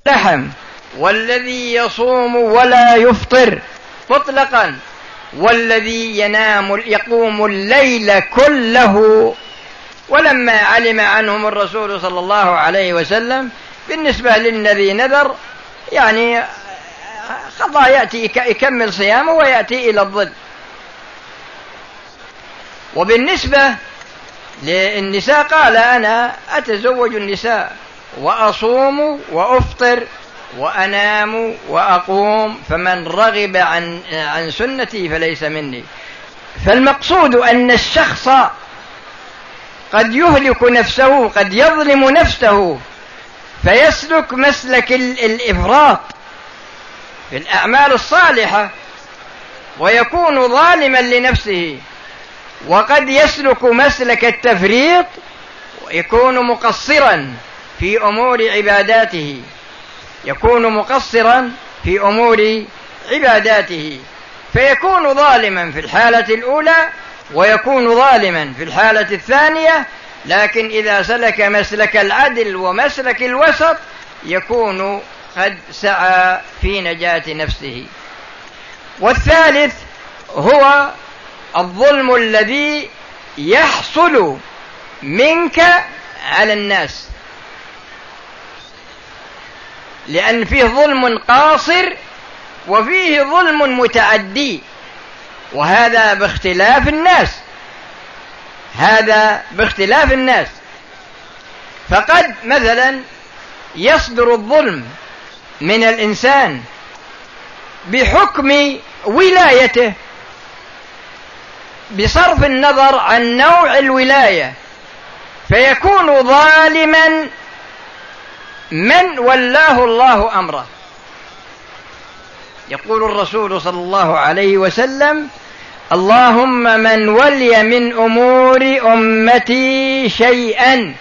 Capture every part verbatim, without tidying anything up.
لحم، والذي يصوم ولا يفطر مطلقا، والذي ينام يقوم الليل كله. ولما علم عنهم الرسول صلى الله عليه وسلم بالنسبة للذي نذر يعني قضى يأتي يكمل صيامه ويأتي إلى الظل. وبالنسبة للنساء قال أنا أتزوج النساء وأصوم وأفطر وأنام وأقوم، فمن رغب عن عن سنتي فليس مني. فالمقصود أن الشخص قد يهلك نفسه، قد يظلم نفسه فيسلك مسلك الإفراط في الأعمال الصالحة ويكون ظالما لنفسه، وقد يسلك مسلك التفريط ويكون مقصرا في أمور عباداته، يكون مقصرا في أمور عباداته فيكون ظالما في الحالة الأولى ويكون ظالما في الحالة الثانية. لكن إذا سلك مسلك العدل ومسلك الوسط يكون قد سعى في نجاة نفسه. والثالث هو الظلم الذي يحصل منك على الناس، لأن فيه ظلم قاصر وفيه ظلم متعدي، وهذا باختلاف الناس، هذا باختلاف الناس. فقد مثلا يصدر الظلم من الإنسان بحكم ولايته بصرف النظر عن نوع الولاية، فيكون ظالما من ولاه الله أمره. يقول الرسول صلى الله عليه وسلم اللهم من ولي من أمور أمتي شيئا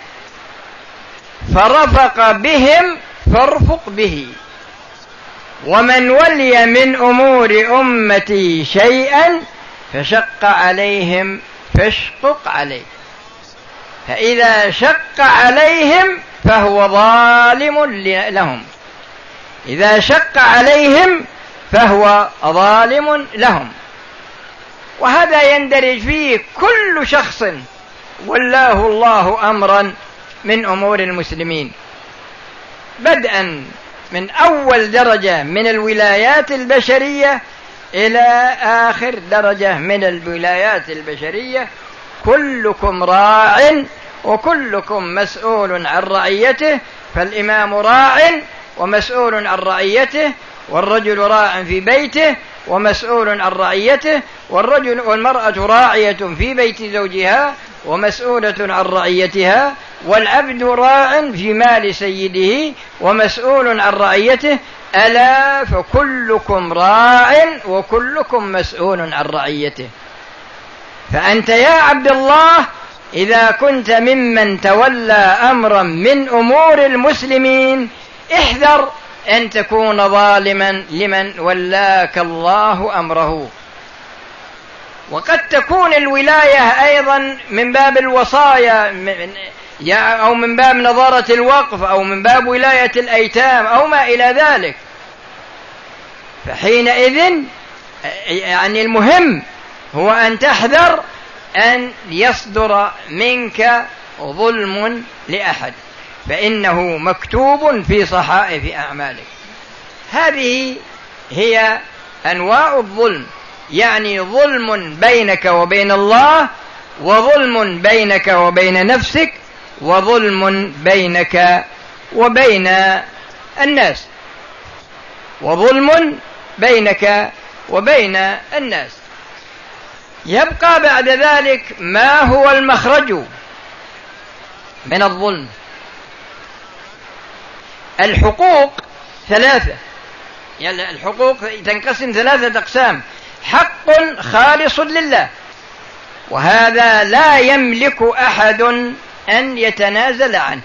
فرفق بهم فارفق به، ومن ولي من أمور أمتي شيئا فشق عليهم فاشقق عليه. فإذا شق عليهم فهو ظالم لهم، إذا شق عليهم فهو ظالم لهم. وهذا يندرج فيه كل شخص ولاه الله أمرا من أمور المسلمين، بدءا من أول درجة من الولايات البشرية إلى آخر درجة من الولايات البشرية. كلكم راع وكلكم مسؤول عن رعيته، فالإمام راع ومسؤول عن رعيته، والرجل راع في بيته ومسؤول عن رعيته، والرجل والمرأة راعية في بيت زوجها ومسؤولة عن رعيتها، والعبد راع في مال سيده ومسؤول عن رعيته. ألا فكلكم راع وكلكم مسؤول عن رعيته. فأنت يا عبد الله إذا كنت ممن تولى أمرا من أمور المسلمين احذر أن تكون ظالما لمن ولاك الله أمره. وقد تكون الولاية أيضا من باب الوصايا أو من باب نظارة الوقف أو من باب ولاية الأيتام أو ما إلى ذلك. فحينئذ يعني المهم هو أن تحذر أن يصدر منك ظلم لأحد، فإنه مكتوب في صحائف أعمالك. هذه هي أنواع الظلم، يعني ظلم بينك وبين الله، وظلم بينك وبين نفسك، وظلم بينك وبين الناس، وظلم بينك وبين الناس. يبقى بعد ذلك ما هو المخرج من الظلم. الحقوق ثلاثة، يعني الحقوق تنقسم ثلاثة أقسام: حق خالص لله، وهذا لا يملك أحد أن يتنازل عنه،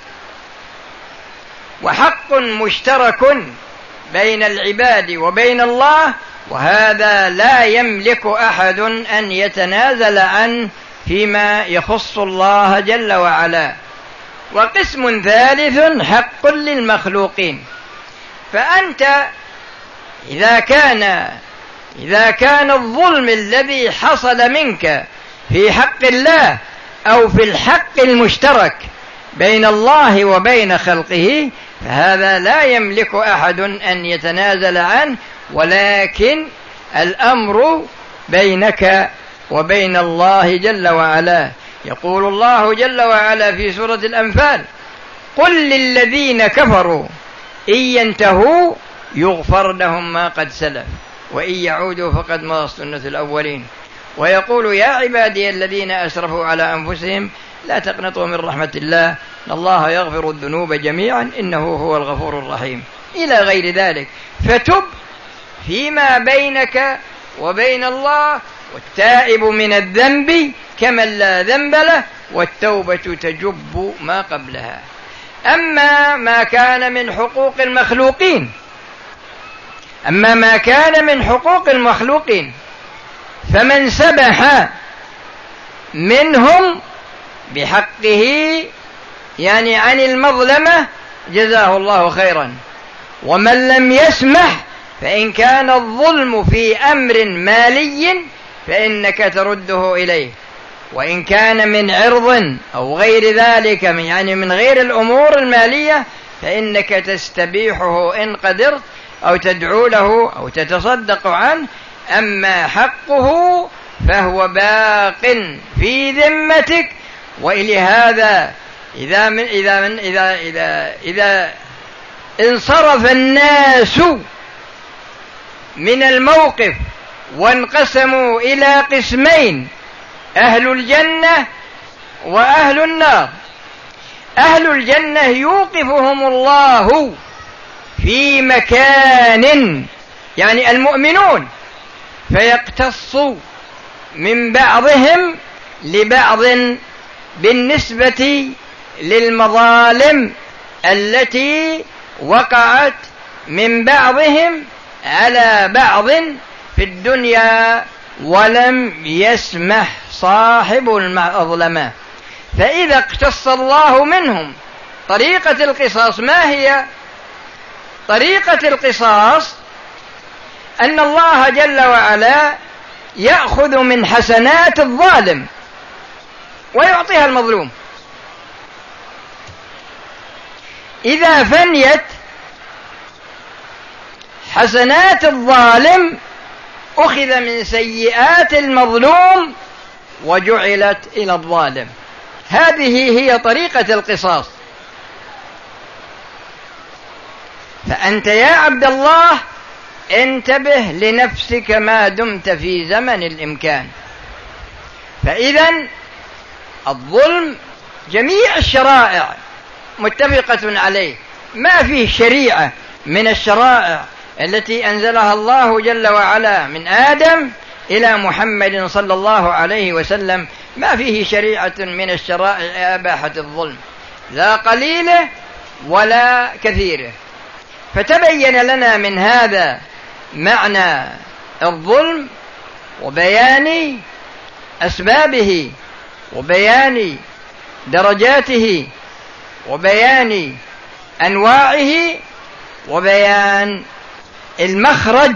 وحق مشترك بين العباد وبين الله، وهذا لا يملك أحد أن يتنازل عنه فيما يخص الله جل وعلا. وقسم ثالث حق للمخلوقين، فأنت إذا كان إذا كان الظلم الذي حصل منك في حق الله أو في الحق المشترك بين الله وبين خلقه، فهذا لا يملك أحد أن يتنازل عنه، ولكن الأمر بينك وبين الله جل وعلا. يقول الله جل وعلا في سورة الأنفال: قل للذين كفروا إن ينتهوا يغفر لهم ما قد سلف وإن يعودوا فقد مضت سنة الأولين. ويقول: يا عبادي الذين أسرفوا على أنفسهم لا تقنطوا من رحمة الله إن الله يغفر الذنوب جميعا إنه هو الغفور الرحيم، إلى غير ذلك. فتب فيما بينك وبين الله، والتائب من الذنب كمن لا ذنب له، والتوبة تجب ما قبلها. أما ما كان من حقوق المخلوقين أما ما كان من حقوق المخلوقين فمن سبح منهم بحقه يعني عن المظلمة جزاه الله خيرا، ومن لم يسمح فإن كان الظلم في أمر مالي فإنك ترده إليه، وإن كان من عرض أو غير ذلك يعني من غير الأمور المالية فإنك تستبيحه إن قدرت، أو تدعو له أو تتصدق عنه. أما حقه فهو باق في ذمتك. وإلى هذا إذا من إذا من إذا إذا إذا انصرف الناس من الموقف وانقسموا إلى قسمين: أهل الجنة وأهل النار. أهل الجنة يوقفهم الله في مكان يعني المؤمنون، فيقتص من بعضهم لبعض بالنسبة للمظالم التي وقعت من بعضهم على بعض في الدنيا ولم يسمح صاحب المظلمة. فإذا اقتص الله منهم طريقة القصاص، ما هي طريقة القصاص؟ أن الله جل وعلا يأخذ من حسنات الظالم ويعطيها المظلوم. إذا فنيت حسنات الظالم أخذ من سيئات المظلوم وجعلت إلى الظالم. هذه هي طريقة القصاص. فأنت يا عبد الله انتبه لنفسك ما دمت في زمن الإمكان. فإذن الظلم جميع الشرائع متفقة عليه، ما فيه شريعة من الشرائع التي أنزلها الله جل وعلا من آدم إلى محمد صلى الله عليه وسلم، ما فيه شريعة من الشرائع أباحت الظلم، لا قليله ولا كثيره. فتبين لنا من هذا معنى الظلم وبيان أسبابه وبيان درجاته وبيان أنواعه وبيان المخرج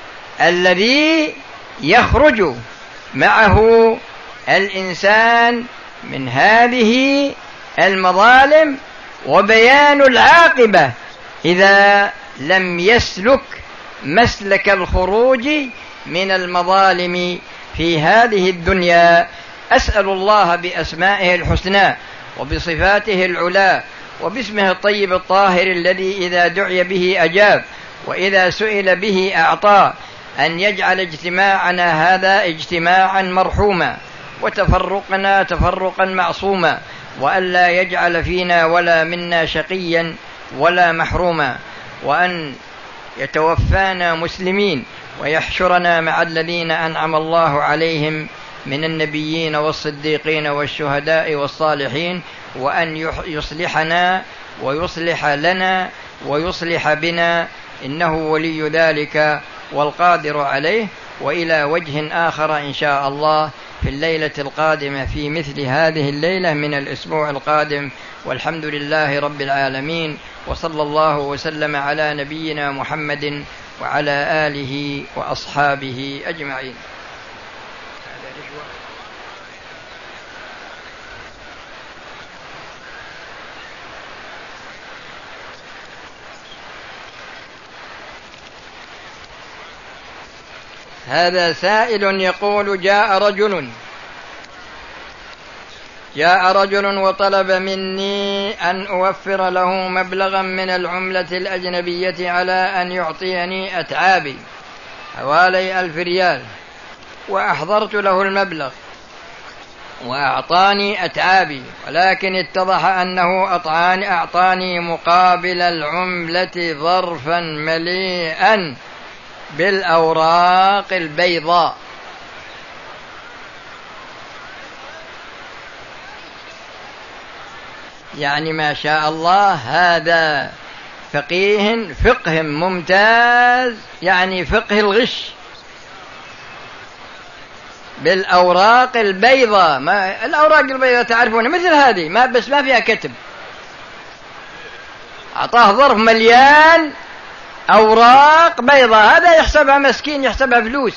الذي يخرج معه الإنسان من هذه المظالم، وبيان العاقبة إذا لم يسلك مسلك الخروج من المظالم في هذه الدنيا. أسأل الله بأسمائه الحسنى وبصفاته العلى وباسمه الطيب الطاهر الذي إذا دعي به أجاب وإذا سئل به أعطى أن يجعل اجتماعنا هذا اجتماعا مرحوما وتفرقنا تفرقا معصوما، وأن لا يجعل فينا ولا منا شقيا ولا محروما، وأن يتوفانا مسلمين ويحشرنا مع الذين أنعم الله عليهم من النبيين والصديقين والشهداء والصالحين، وأن يصلحنا ويصلح لنا ويصلح بنا إنه ولي ذلك والقادر عليه. وإلى وجه آخر إن شاء الله في الليلة القادمة في مثل هذه الليلة من الأسبوع القادم، والحمد لله رب العالمين، وصلى الله وسلم على نبينا محمد وعلى آله وأصحابه أجمعين. هذا سائل يقول: جاء رجل جاء رجل وطلب مني أن أوفر له مبلغا من العملة الأجنبية على أن يعطيني أتعابي حوالي ألف ريال، وأحضرت له المبلغ وأعطاني أتعابي، ولكن اتضح أنه أعطاني مقابل العملة ظرفا مليئا بالأوراق البيضاء. يعني ما شاء الله، هذا فقيه فقه ممتاز، يعني فقه الغش بالأوراق البيضاء. ما الأوراق البيضاء تعرفون مثل هذه، ما بس ما فيها كتب. أعطاه ظرف مليان أوراق بيضاء، هذا يحسبها مسكين، يحسبها فلوس،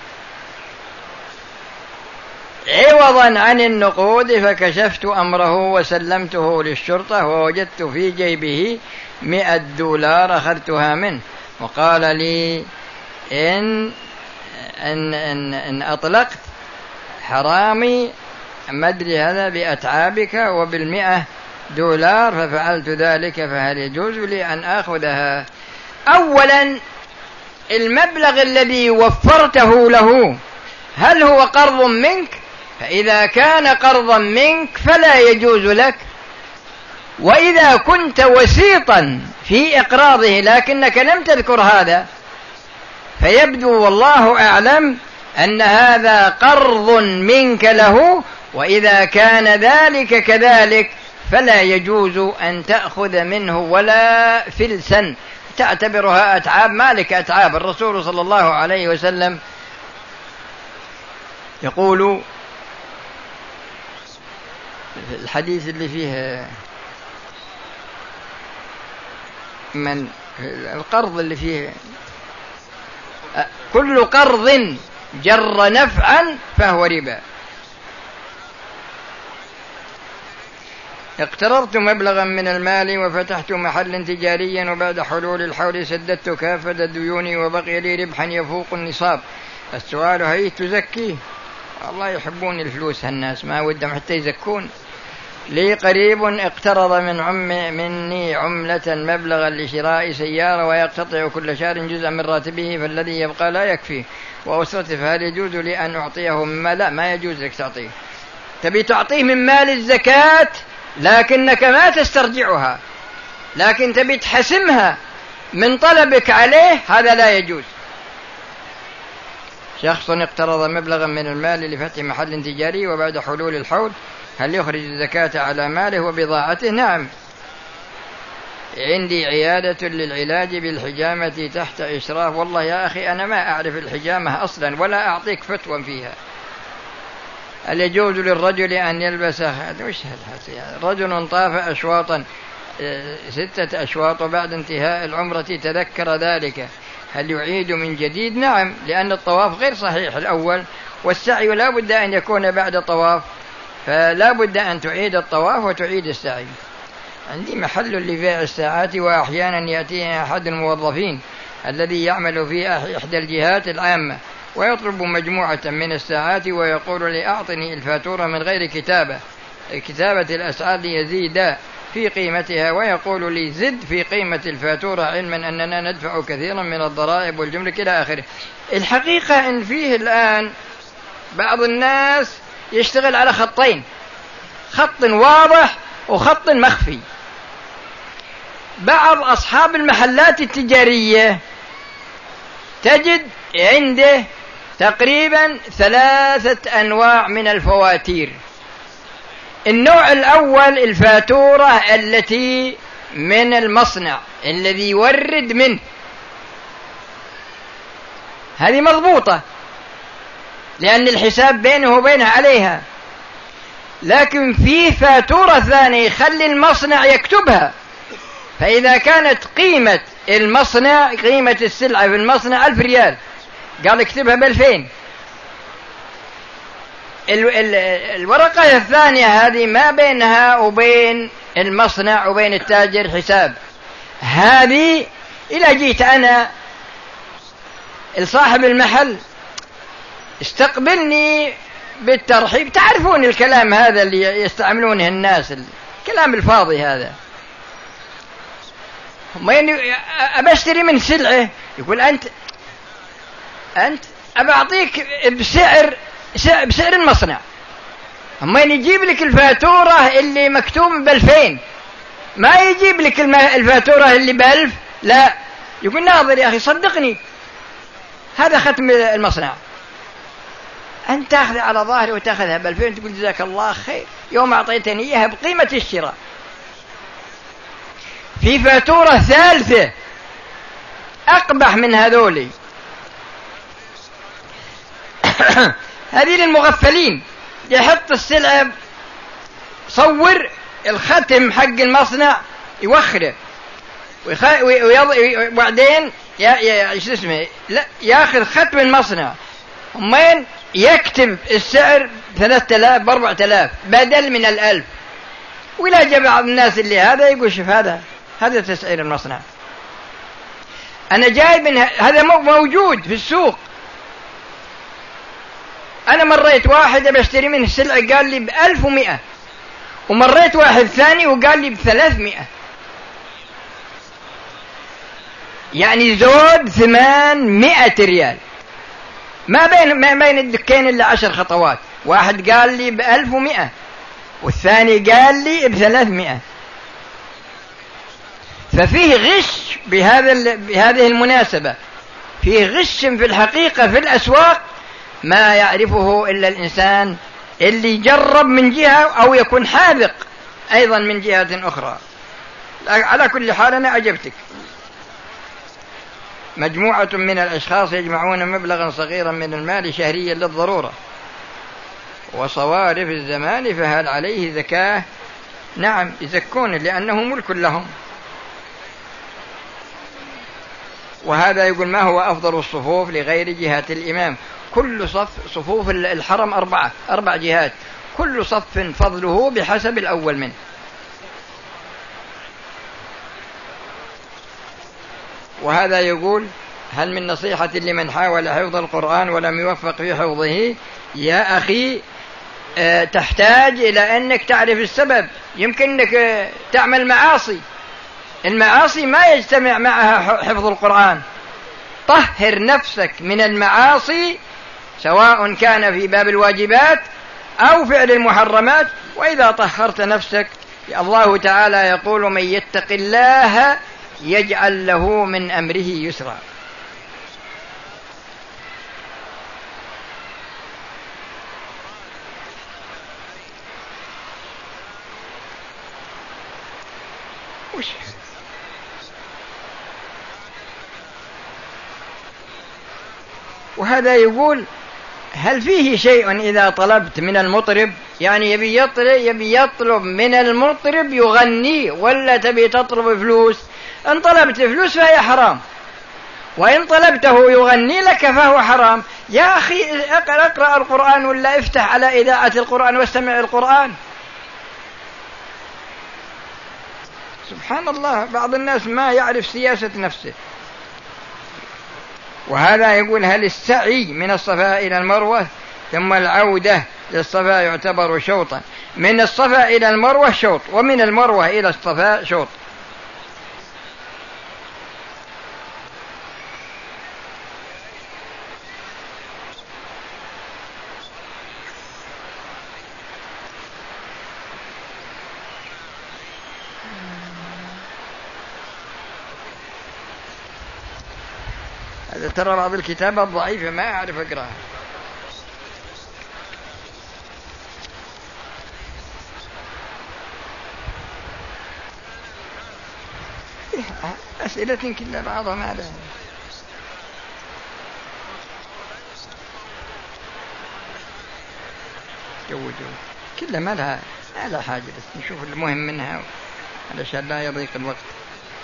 عوضا عن النقود. فكشفت أمره وسلمته للشرطة، ووجدت في جيبه مئة دولار أخذتها منه، وقال لي: إن, إن, إن, إن أطلقت حرامي مدري هذا بأتعابك وبالمئة دولار، ففعلت ذلك، فهل يجوز لي أن أخذها؟ أولا، المبلغ الذي وفرته له هل هو قرض منك؟ فإذا كان قرضا منك فلا يجوز لك. وإذا كنت وسيطا في إقراضه لكنك لم تذكر هذا، فيبدو والله أعلم أن هذا قرض منك له، وإذا كان ذلك كذلك فلا يجوز أن تأخذ منه ولا فلسا، تعتبرها أتعاب. مالك أتعاب. الرسول صلى الله عليه وسلم يقول الحديث اللي فيه من القرض اللي فيه: كل قرض جر نفعا فهو ربا. اقترضت مبلغا من المال وفتحت محلا تجاريا، وبعد حلول الحول سددت كافة ديوني وبقي لي ربحا يفوق النصاب. السؤال: هل تزكيه؟ الله يحبون الفلوس هالناس، ما ودهم حتى يزكون. لي قريب اقترض من عم مني عملة مبلغا لشراء سيارة، ويقتطع كل شهر جزءا من راتبه، فالذي يبقى لا يكفيه، وأسرته، فهل يجوز لي أن أعطيه مما؟ لا، ما يجوز لك تعطيه. تبي تعطيه من مال الزكاة لكنك ما تسترجعها، لكن تبي تحسمها من طلبك عليه، هذا لا يجوز. شخص اقترض مبلغا من المال لفتح محل تجاري، وبعد حلول الحول هل يخرج الزكاة على ماله وبضاعته؟ نعم. عندي عيادة للعلاج بالحجامة تحت إشراف. والله يا أخي أنا ما أعرف الحجامة أصلا ولا أعطيك فتوى فيها. هل يجوز للرجل أن يلبس وش رجل طاف أشواطا ستة أشواط، وبعد انتهاء العمرة تذكر ذلك، هل يعيد من جديد؟ نعم، لأن الطواف غير صحيح الأول، والسعي لا بد أن يكون بعد طواف، فلا بد أن تعيد الطواف وتعيد السعي. عندي محل لبيع الساعات، وأحيانا يأتي أحد الموظفين الذي يعمل في إحدى الجهات العامة ويطلب مجموعة من الساعات، ويقول لي: أعطني الفاتورة من غير كتابة كتابة الأسعار ليزيد في قيمتها، ويقول لي: زد في قيمة الفاتورة، علما أننا ندفع كثيرا من الضرائب والجمرك إلى آخره. الحقيقة إن فيه الآن بعض الناس يشتغل على خطين: خط واضح وخط مخفي. بعض أصحاب المحلات التجارية تجد عنده تقريبا ثلاثة أنواع من الفواتير. النوع الأول الفاتورة التي من المصنع الذي يورد منه، هذه مضبوطة لأن الحساب بينه وبينها عليها. لكن في فاتورة ثانية يخلي المصنع يكتبها فإذا كانت قيمة المصنع قيمة السلعة في المصنع ألف ريال، قال اكتبها بألفين. ال ال الورقة الثانية هذه ما بينها وبين المصنع وبين التاجر حساب. هذه إذا جيت أنا لصاحب المحل استقبلني بالترحيب، تعرفون الكلام هذا اللي يستعملونه الناس، الكلام الفاضي هذا. ما يعني أبشتري من سلعة يقول أنت أنت أبعطيك بسعر بسعر المصنع، أما يجيب لك الفاتورة اللي مكتوب بألفين، ما يجيب لك الفاتورة اللي بألف، لا، يقول ناظر يا أخي صدقني هذا ختم المصنع، أنت تأخذ على ظاهري وتأخذها بألفين، تقول جزاك الله خير يوم أعطيتني إياها بقيمة الشراء. في فاتورة ثالثة أقبح من هذولي هذه للمغفلين، يحط السلعة صور الختم حق المصنع يوخره وبعدين يا يا ايش اسمه لا ياخذ ختم المصنع ومين يكتب السعر ثلاثة آلاف بأربعة آلاف بدل من الألف. ولا جاء بعض الناس اللي هذا يقول شوف هذا هذا تسعير المصنع، أنا جايب من هذا موجود في السوق. أنا مريت واحد بشتري منه السلعة قال لي بألف ومئة، ومريت واحد ثاني وقال لي بثلاثمئة، يعني زود ثمانمائة ريال، ما بين ما بين الدكين إلا عشر خطوات. واحد قال لي بألف ومئة والثاني قال لي بثلاثمئة. ففيه غش بهذا بهذه المناسبة، فيه غش في الحقيقة في الأسواق ما يعرفه إلا الإنسان اللي جرب من جهة أو يكون حاذق أيضا من جهة أخرى. على كل حال أنا أعجبتك. مجموعة من الأشخاص يجمعون مبلغا صغيرا من المال شهريا للضرورة وصوارف الزمان، فهل عليه زكاة؟ نعم يزكون لأنه ملك لهم. وهذا يقول ما هو أفضل الصفوف لغير جهة الإمام؟ كل صف صفوف الحرم أربعة أربع جهات، كل صف فضله بحسب الأول منه. وهذا يقول هل من نصيحة لمن حاول حفظ القرآن ولم يوفق في حفظه؟ يا أخي أه تحتاج إلى أنك تعرف السبب. يمكن أنك تعمل معاصي، المعاصي ما يجتمع معها حفظ القرآن. طهر نفسك من المعاصي سواء كان في باب الواجبات أو فعل المحرمات. وإذا طهرت نفسك الله تعالى يقول من يتق الله يجعل له من أمره يسرا. وش وهذا يقول هل فيه شيء إذا طلبت من المطرب، يعني يبي يطلب, يبي يطلب من المطرب يغني ولا تبي تطلب فلوس؟ إن طلبت فلوس فهي حرام، وإن طلبته يغني لك فهو حرام. يا أخي اقرأ, اقرأ القرآن ولا افتح على إذاعة القرآن واستمع القرآن. سبحان الله، بعض الناس ما يعرف سياسة نفسه. وهذا يقول هل السعي من الصفا إلى المروة ثم العودة للصفا يعتبر شوطا؟ من الصفا إلى المروة شوط، ومن المروة إلى الصفا شوط. هذا ترى بعض الكتابات ضعيفة ما أعرف أقرأها. أسئلة كلها بعضها ما لها. جو جو كلها ما لها ما لها حاجة، بس نشوف المهم منها علشان لا يضيق الوقت.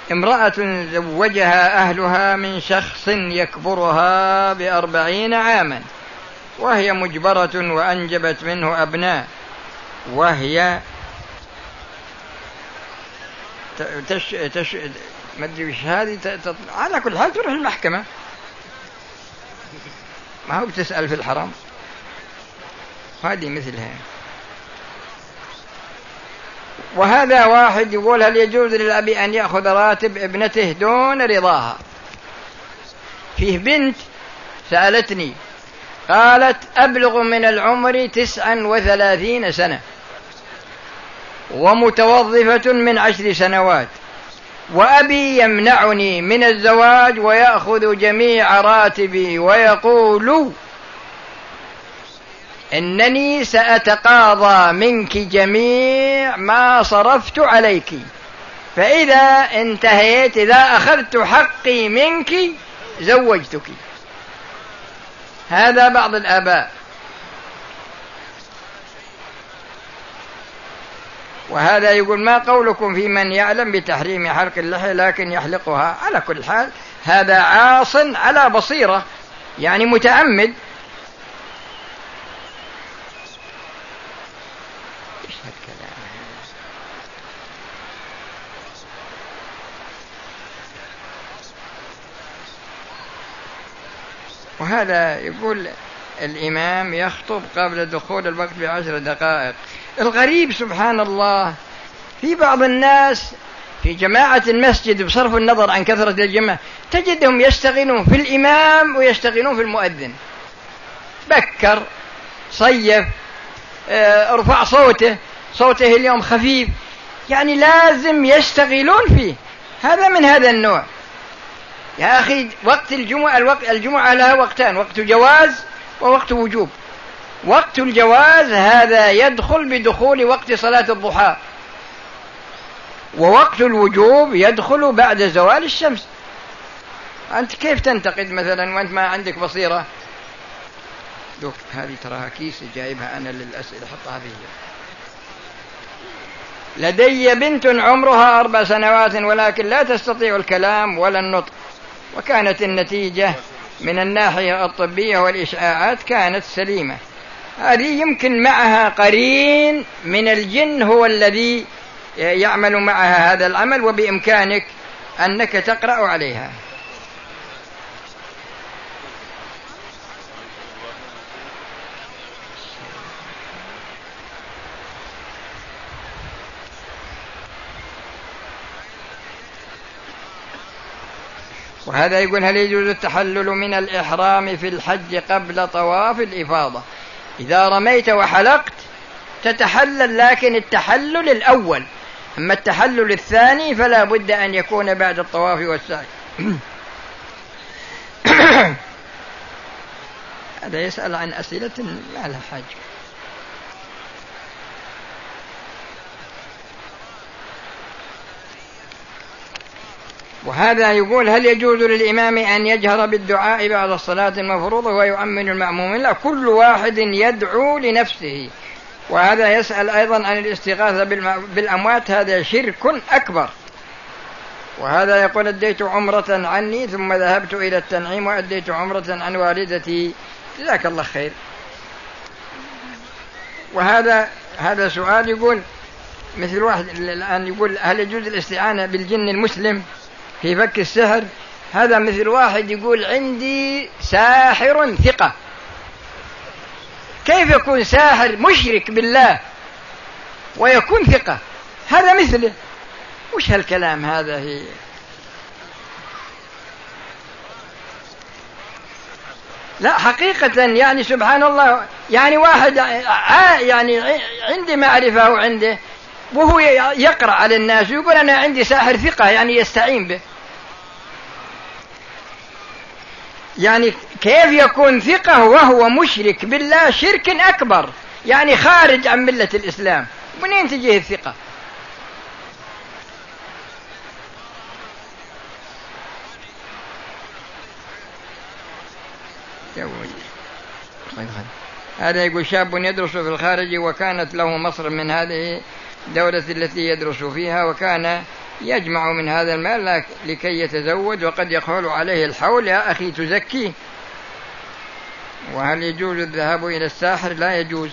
امرأة زوجها أهلها من شخص يكبرها بأربعين عاما وهي مجبرة وأنجبت منه أبناء، وهي تش تش ما أدري وش هذه تط... على كل حال تروح المحكمة، ما هو بتسأل في الحرام. هذه مثلها. وهذا واحد يقول هل يجوز للأب أن يأخذ راتب ابنته دون رضاها؟ فيه بنت سألتني قالت أبلغ من العمر تسعا وثلاثين سنة ومتوظفة من عشر سنوات، وأبي يمنعني من الزواج ويأخذ جميع راتبي ويقول إنني سأتقاضى منك جميع ما صرفت عليك، فإذا انتهيت إذا أخذت حقي منك زوجتك. هذا بعض الآباء. وهذا يقول ما قولكم في من يعلم بتحريم حلق اللحية لكن يحلقها؟ على كل حال هذا عاص على بصيرة، يعني متعمد. وهذا يقول الإمام يخطب قبل دخول الوقت بعشر دقائق. الغريب سبحان الله في بعض الناس في جماعة المسجد بصرف النظر عن كثرة الجماعة تجدهم يشتغلون في الإمام ويشتغلون في المؤذن. بكر صيف ارفع صوته صوته اليوم خفيف، يعني لازم يشتغلون فيه. هذا من هذا النوع. يا أخي وقت الجمعة الوقت الجمعة لها وقتان، وقت جواز ووقت وجوب. وقت الجواز هذا يدخل بدخول وقت صلاة الضحى، ووقت الوجوب يدخل بعد زوال الشمس. أنت كيف تنتقد مثلا وأنت ما عندك بصيرة؟ دوك هذه تراها كيس جايبها أنا للأسئلة حطها فيه. لدي بنت عمرها أربع سنوات ولكن لا تستطيع الكلام ولا النطق، وكانت النتيجة من الناحية الطبية والإشعاعات كانت سليمة. هذه يمكن معها قرين من الجن هو الذي يعمل معها هذا العمل، وبإمكانك أنك تقرأ عليها. وهذا يقول هل يجوز التحلل من الإحرام في الحج قبل طواف الإفاضة؟ إذا رميت وحلقت تتحلل، لكن التحلل الأول، أما التحلل الثاني فلا بد أن يكون بعد الطواف والسعي. هذا يسأل عن أسئلة ما لها حاجة. وهذا يقول هل يجوز للإمام أن يجهر بالدعاء بعد الصلاة المفروضة ويؤمن المأمومين؟ لا، كل واحد يدعو لنفسه. وهذا يسأل أيضا عن الاستغاثة بالأموات، هذا شرك أكبر. وهذا يقول أديت عمرة عني ثم ذهبت إلى التنعيم وأديت عمرة عن والدتي، جزاك الله خير. وهذا هذا سؤال يقول مثل واحد الآن يقول هل يجوز الاستعانة بالجن المسلم في فك السحر؟ هذا مثل واحد يقول عندي ساحر ثقة. كيف يكون ساحر مشرك بالله ويكون ثقة؟ هذا مثله. وش هالكلام هذا؟ هي لا حقيقة يعني سبحان الله، يعني واحد يعني عندي معرفة وعنده وهو يقرأ على الناس ويقول أنا عندي ساحر ثقة، يعني يستعين به. يعني كيف يكون ثقة وهو مشرك بالله شرك أكبر، يعني خارج عن ملة الإسلام؟ منين تجيه الثقة؟ هذا يقول شاب يدرس في الخارج وكانت له مصر من هذه الدولة التي يدرس فيها، وكان يجمع من هذا المال لكي يتزوج، وقد يحول عليه الحول: يا أخي تزكي. وهل يجوز الذهاب إلى الساحر؟ لا يجوز،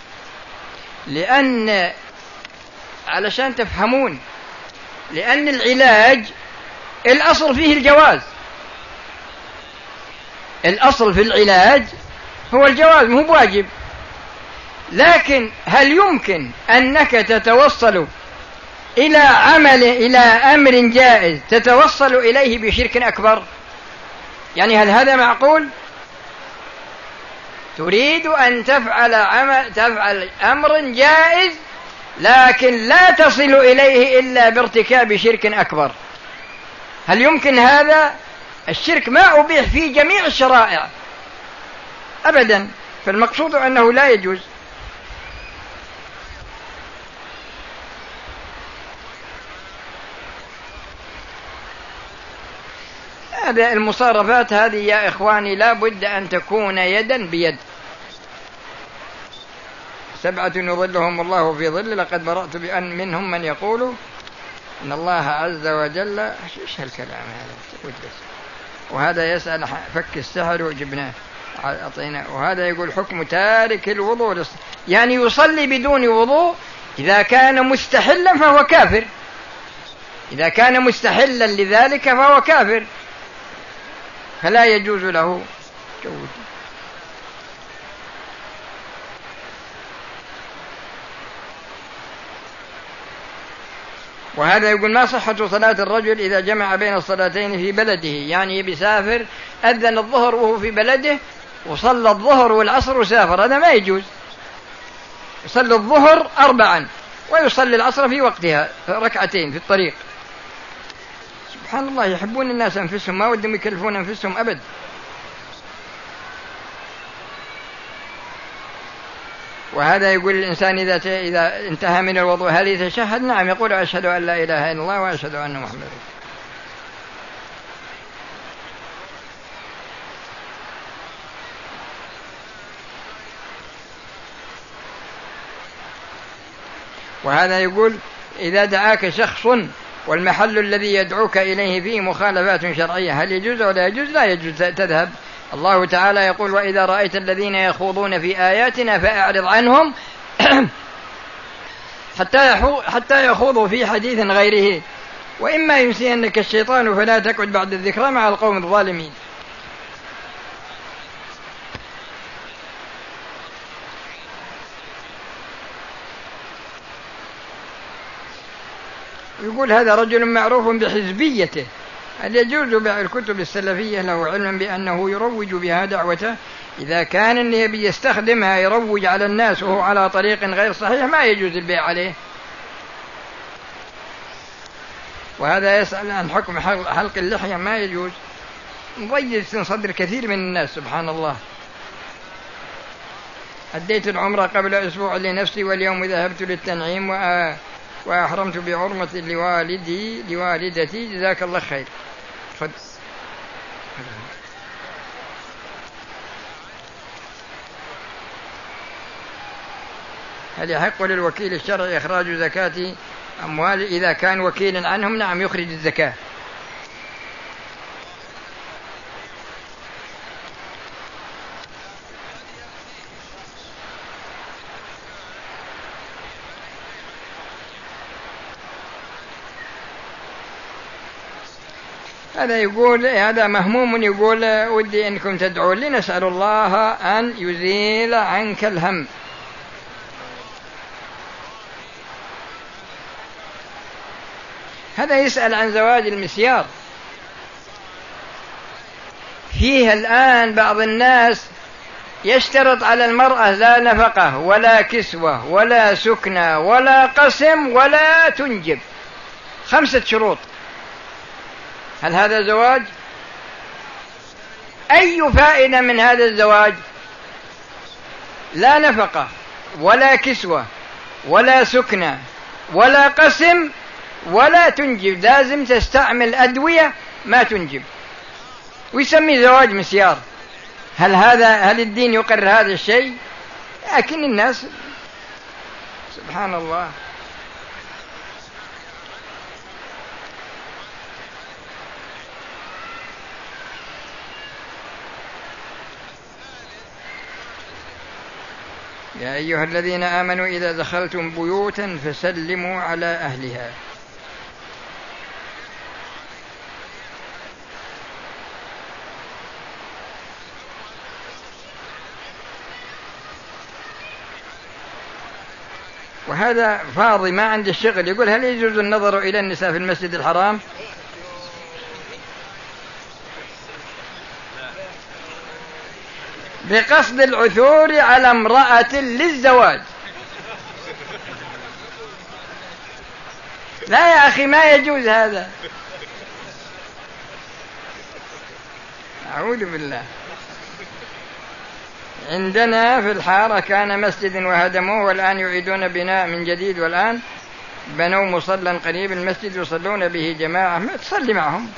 لأن علشان تفهمون، لأن العلاج الأصل فيه الجواز، الأصل في العلاج هو الجواز، مو بواجب. لكن هل يمكن أنك تتوصل إلى عمل إلى أمر جائز تتوصل إليه بشرك أكبر؟ يعني هل هذا معقول؟ تريد أن تفعل عمل تفعل أمر جائز لكن لا تصل إليه إلا بارتكاب شرك أكبر. هل يمكن هذا؟ الشرك ما أبيح في جميع الشرائع أبدا، فالمقصود أنه لا يجوز. هذا المصارفات هذه يا إخواني لا بد أن تكون يدا بيد. سبعة يظلهم الله في ظل لقد برأت بأن منهم من يقول إن الله عز وجل. إيش هالكلام هذا؟ وهذا يسأل فك السحر وجبناه أعطينا، وهذا يقول حكم تارك الوضوء، يعني يصلي بدون وضوء إذا كان مستحلا فهو كافر، إذا كان مستحلا لذلك فهو كافر، فلا يجوز له جود. وهذا يقول ما صحة صلاة الرجل إذا جمع بين الصلاتين في بلده، يعني بيسافر أذن الظهر وهو في بلده وصلى الظهر والعصر وسافر، هذا ما يجوز. يصلي الظهر أربعا ويصلي العصر في وقتها ركعتين في الطريق. سبحان الله، يحبون الناس أنفسهم، ما ودهم يكلفون أنفسهم أبد. وهذا يقول الإنسان إذا إذا انتهى من الوضوء هل يتشهد؟ نعم، يقول أشهد أن لا إله إلا الله وأشهد أن محمدا رسول الله. وهذا يقول إذا دعاك شخص والمحل الذي يدعوك إليه فيه مخالفات شرعية هل يجوز ولا يجوز؟ لا يجوز، تذهب. الله تعالى يقول وإذا رأيت الذين يخوضون في آياتنا فأعرض عنهم حتى يخوضوا في حديث غيره وإما ينسينك الشيطان فلا تقعد بعد الذكرى مع القوم الظالمين. يقول هذا رجل معروف بحزبيته، هل يجوز بيع الكتب السلفية له علما بأنه يروج بها دعوته؟ إذا كان النبي يستخدمها يروج على الناس وهو على طريق غير صحيح ما يجوز البيع عليه. وهذا يسأل عن حكم حلق اللحية، ما يجوز، مضيج صدر كثير من الناس سبحان الله. أديت العمرة قبل أسبوع لنفسي واليوم ذهبت للتنعيم وأحرمت بعرمة لوالدي لوالدتي، جزاك الله خير. خذ. هل يحق للوكيل الشرعي إخراج زكاة أموال إذا كان وكيلا عنهم؟ نعم، يخرج الزكاة. هذا يقول هذا مهموم، يقول ودي أنكم تدعون لي نسأل الله أن يزيل عنك الهم. هذا يسأل عن زواج المسيار. فيه الآن بعض الناس يشترط على المرأة لا نفقة ولا كسوة ولا سكنة ولا قسم ولا تنجب، خمسة شروط. هل هذا زواج؟ أي فائدة من هذا الزواج؟ لا نفقة ولا كسوة ولا سكنة ولا قسم ولا تنجب، لازم تستعمل أدوية ما تنجب، ويسمي زواج مسيار. هل هذا هل الدين يقرر هذا الشيء؟ لكن الناس سبحان الله. يا أيها الذين آمنوا إذا دخلتم بيوتا فسلموا على أهلها. وهذا فاضي ما عنده الشغل يقول هل يجوز النظر إلى النساء في المسجد الحرام؟ بقصد العثور على امرأة للزواج. لا يا أخي ما يجوز هذا، أعوذ بالله. عندنا في الحارة كان مسجد وهدموه والآن يعيدون بناء من جديد، والآن بنوا مصلى قريب المسجد يصلون به جماعة، ما تصلي معهم.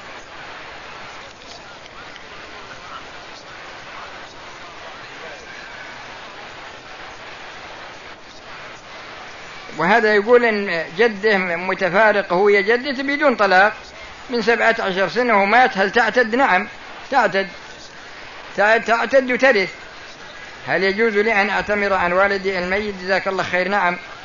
وهذا يقول إن جده متفارق هو يا جدته بدون طلاق من سبعة عشر سنة ومات، هل تعتد؟ نعم تعتد، تعتد وترث. هل يجوز لي أن أعتمر عن والدي الميت؟ جزاك الله خير. نعم.